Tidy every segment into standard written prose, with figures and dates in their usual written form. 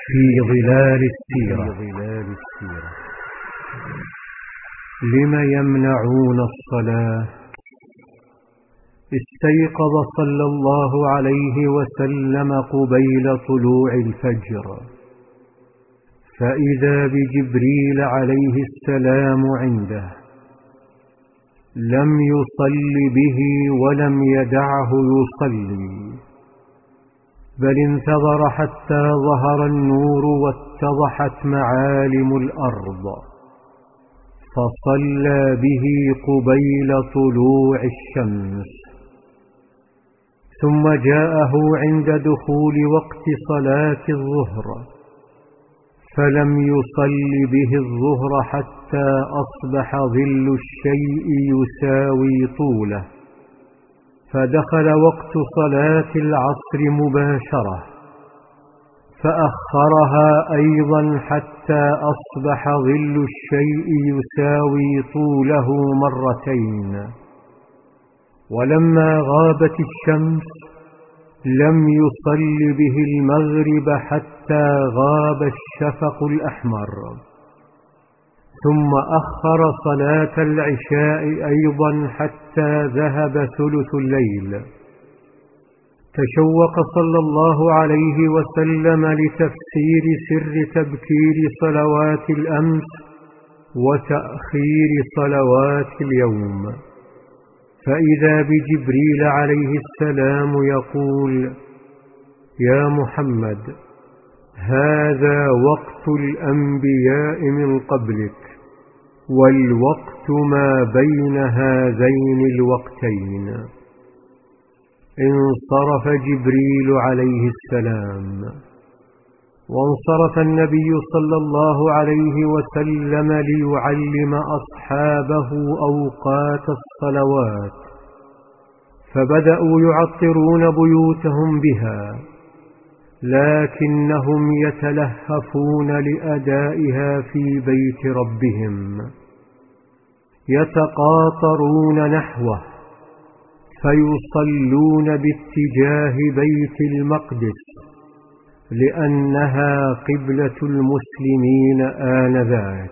في ظلال السيرة. لم يمنعون الصلاة؟ استيقظ صلى الله عليه وسلم قبيل طلوع الفجر، فإذا بجبريل عليه السلام عنده، لم يصل به ولم يدعه يصلي، بل انتظر حتى ظهر النور واتضحت معالم الأرض، فصلى به قبيل طلوع الشمس. ثم جاءه عند دخول وقت صلاة الظهر، فلم يصل به الظهر حتى أصبح ظل الشيء يساوي طوله، فدخل وقت صلاة العصر مباشرة، فأخرها أيضا حتى أصبح ظل الشيء يساوي طوله مرتين. ولما غابت الشمس لم يصل به المغرب حتى غاب الشفق الأحمر، ثم أخر صلاة العشاء أيضا حتى ذهب ثلث الليل. تشوق صلى الله عليه وسلم لتفسير سر تبكير صلوات الأمس وتأخير صلوات اليوم، فإذا بجبريل عليه السلام يقول: يا محمد، هذا وقت الأنبياء من قبلك، والوقت ما بين هذين الوقتين. انصرف جبريل عليه السلام، وانصرف النبي صلى الله عليه وسلم ليعلم أصحابه أوقات الصلوات، فبدأوا يعطرون بيوتهم بها، لكنهم يتلهفون لأدائها في بيت ربهم، يتقاطرون نحوه، فيصلون باتجاه بيت المقدس، لأنها قبلة المسلمين آنذاك.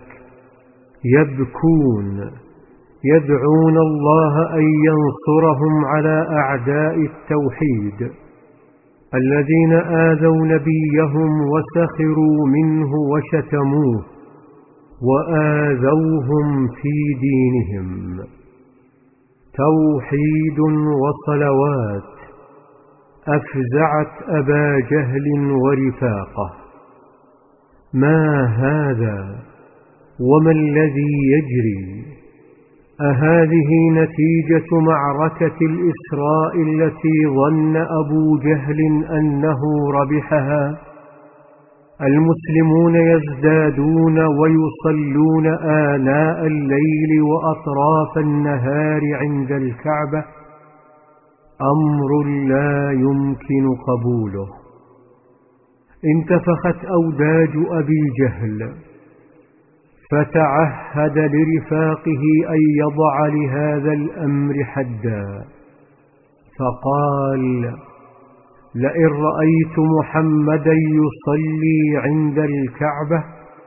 يبكون يدعون الله أن ينصرهم على أعداء التوحيد الذين آذوا نبيهم وسخروا منه وشتموه وآذوهم في دينهم. توحيد وصلوات أفزعت أبا جهل ورفاقه. ما هذا وما الذي يجري؟ أهذه نتيجة معركة الإسراء التي ظن أبو جهل أنه ربحها؟ المسلمون يزدادون ويصلون آناء الليل وأطراف النهار عند الكعبة، أمر لا يمكن قبوله. انتفخت أوداج أبي جهل، فتعهد لرفاقه أن يضع لهذا الأمر حدا، فقال: لئن رأيت محمدا يصلي عند الكعبة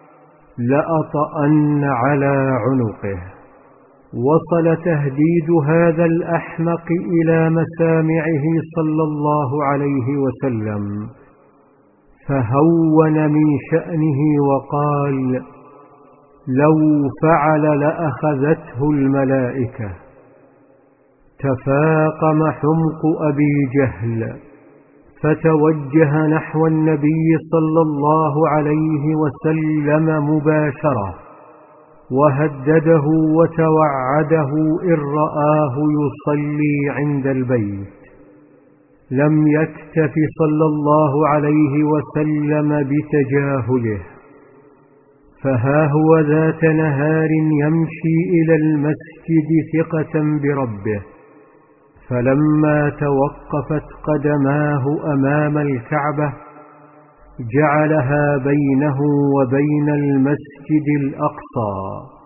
لأطأن على عنقه. وصل تهديد هذا الأحمق إلى مسامعه صلى الله عليه وسلم، فهون من شأنه وقال: لو فعل لأخذته الملائكة. تفاقم حمق أبي جهل، فتوجه نحو النبي صلى الله عليه وسلم مباشرة، وهدده وتوعده إن رآه يصلي عند البيت. لم يكتف صلى الله عليه وسلم بتجاهله، فها هو ذات نهار يمشي إلى المسجد ثقة بربه، فلما توقفت قدماه أمام الكعبة جعلها بينه وبين المسجد الأقصى،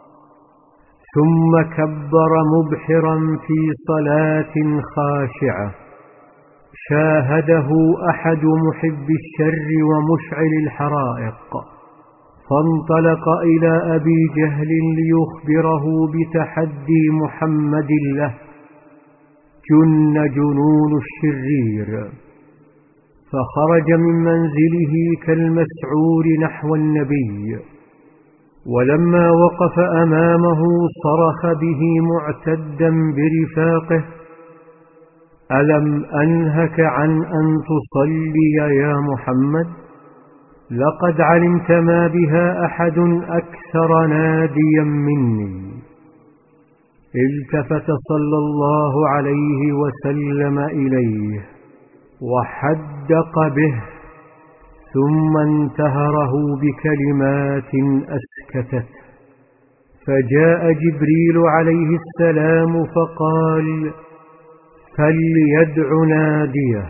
ثم كبر مبحرا في صلاة خاشعة، شاهده أحد محب الشر ومشعل الحرائق، فانطلق إلى أبي جهل ليخبره بتحدي محمد له، جن جنون الشرير، فخرج من منزله كالمسعور نحو النبي، ولما وقف أمامه صرخ به معتدا برفاقه: ألم أنهك عن أن تصلي يا محمد؟ لقد علمت ما بها أحد أكثر ناديا مني. التفت صلى الله عليه وسلم إليه وحدق به، ثم انتهره بكلمات أسكتته، فجاء جبريل عليه السلام فقال: فليدع ناديه،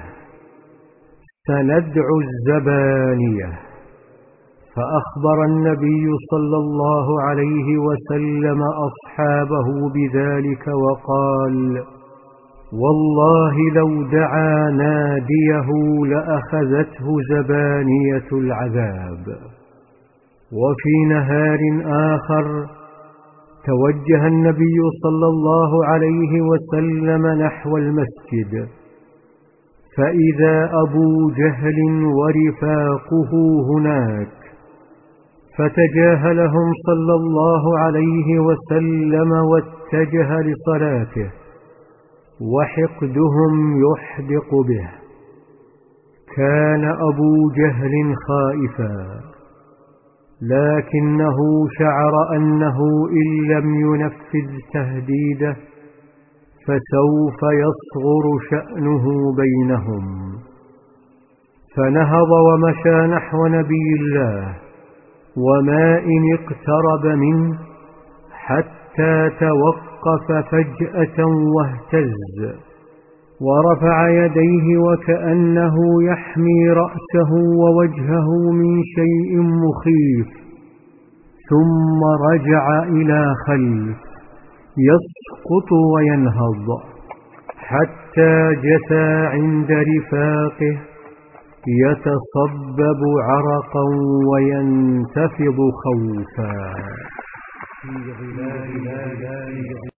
سندع الزبانية. فأخبر النبي صلى الله عليه وسلم أصحابه بذلك وقال: والله لو دعا ناديه لأخذته زبانية العذاب. وفي نهار آخر توجه النبي صلى الله عليه وسلم نحو المسجد، فإذا أبو جهل ورفاقه هناك، فتجاهلهم صلى الله عليه وسلم واتجه لصلاته، وحقدهم يحدق به. كان أبو جهل خائفا، لكنه شعر أنه إن لم ينفذ تهديده فسوف يصغر شأنه بينهم، فنهض ومشى نحو نبي الله، وما إن اقترب منه حتى توقف فجأة واهتز، ورفع يديه وكأنه يحمي رأسه ووجهه من شيء مخيف، ثم رجع إلى خلف يسقط وينهض، حتى جثى عند رفاقه يتصبب عرقا وينتفض خوفا.